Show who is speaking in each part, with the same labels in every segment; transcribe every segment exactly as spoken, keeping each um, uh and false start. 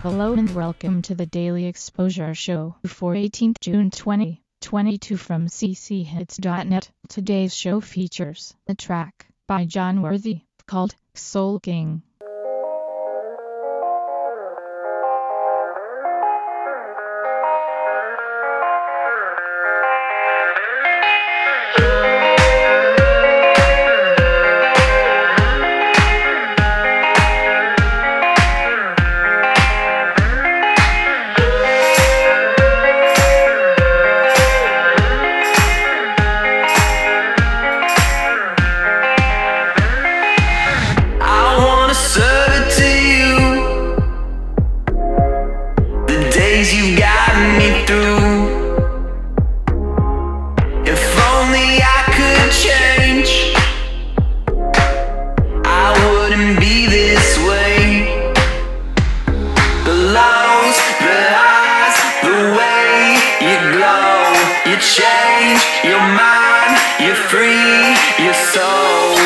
Speaker 1: Hello and welcome to the Daily Exposure Show for eighteenth June twenty twenty-two from c c hits dot net. Today's show features a track by John Worthy called Soul King.
Speaker 2: You've gotten me through. If only I could change, I wouldn't be this way. The lows, the highs, the way you glow, you change your mind, you free your soul.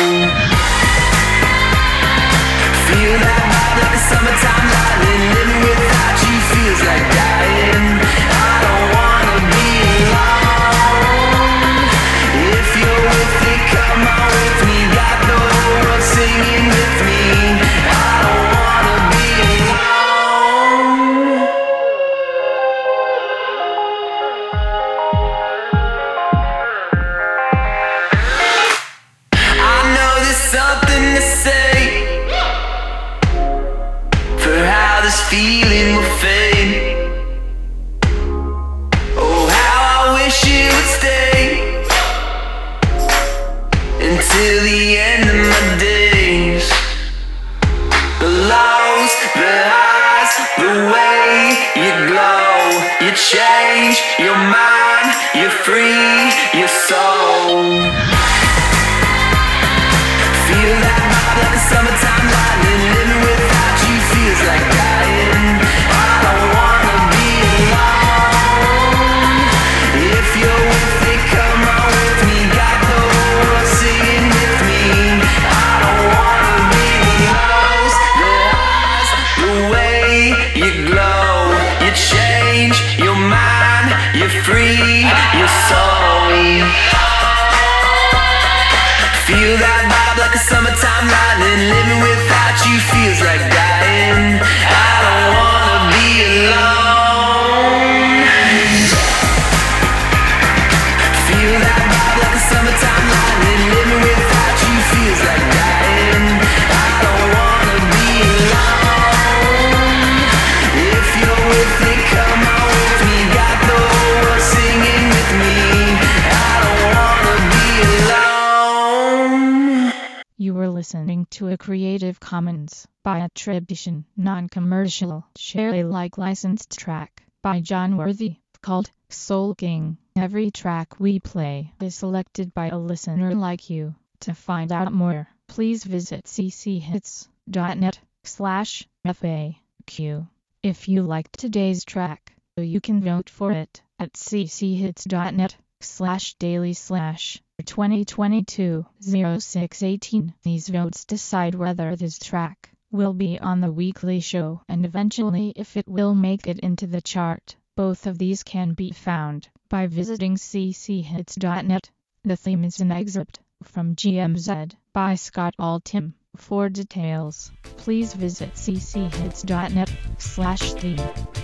Speaker 2: Feel that vibe like a summertime lightning. Living without you feels like dying. I don't wanna be alone. If you're with me, come on with me. Got the whole world singing with me. I don't wanna be alone. I know there's something to say for how this feeling will fade. Oh, how I wish it would stay until the end of my days. The lows, the highs, the way you glow, you change your mind, you free your soul. Feel that vibe like a summertime lightning. Living without you feels like dying. I don't wanna be alone. If you're with me, come on with me. Got the whole world singing with me. I don't wanna be the lows, the highs, the way you glow, you change your mind, you free your soul. Feel that vibe like a summertime lightning. Living without you feels like dying. I don't wanna be alone. Feel that vibe like a summertime lightning. Living without you feels like dying. I don't wanna be alone. If you're with me, come on with me. Got the whole world singing with me. I don't wanna be alone.
Speaker 1: You were listening to a Creative Commons by attribution, non-commercial, share Alike licensed track by John Worthy called Soul King. Every track we play is selected by a listener like you. To find out more, please visit c c hits dot net slash F A Q. If you liked today's track, you can vote for it at c c hits dot net slash daily slash twenty twenty-two oh six eighteen. These votes decide whether this track will be on the weekly show and eventually if it will make it into the chart. Both of these can be found by visiting c c hits dot net. The theme is an excerpt from G M Z by Scott Altham. For details, please visit c c hits dot net slash theme.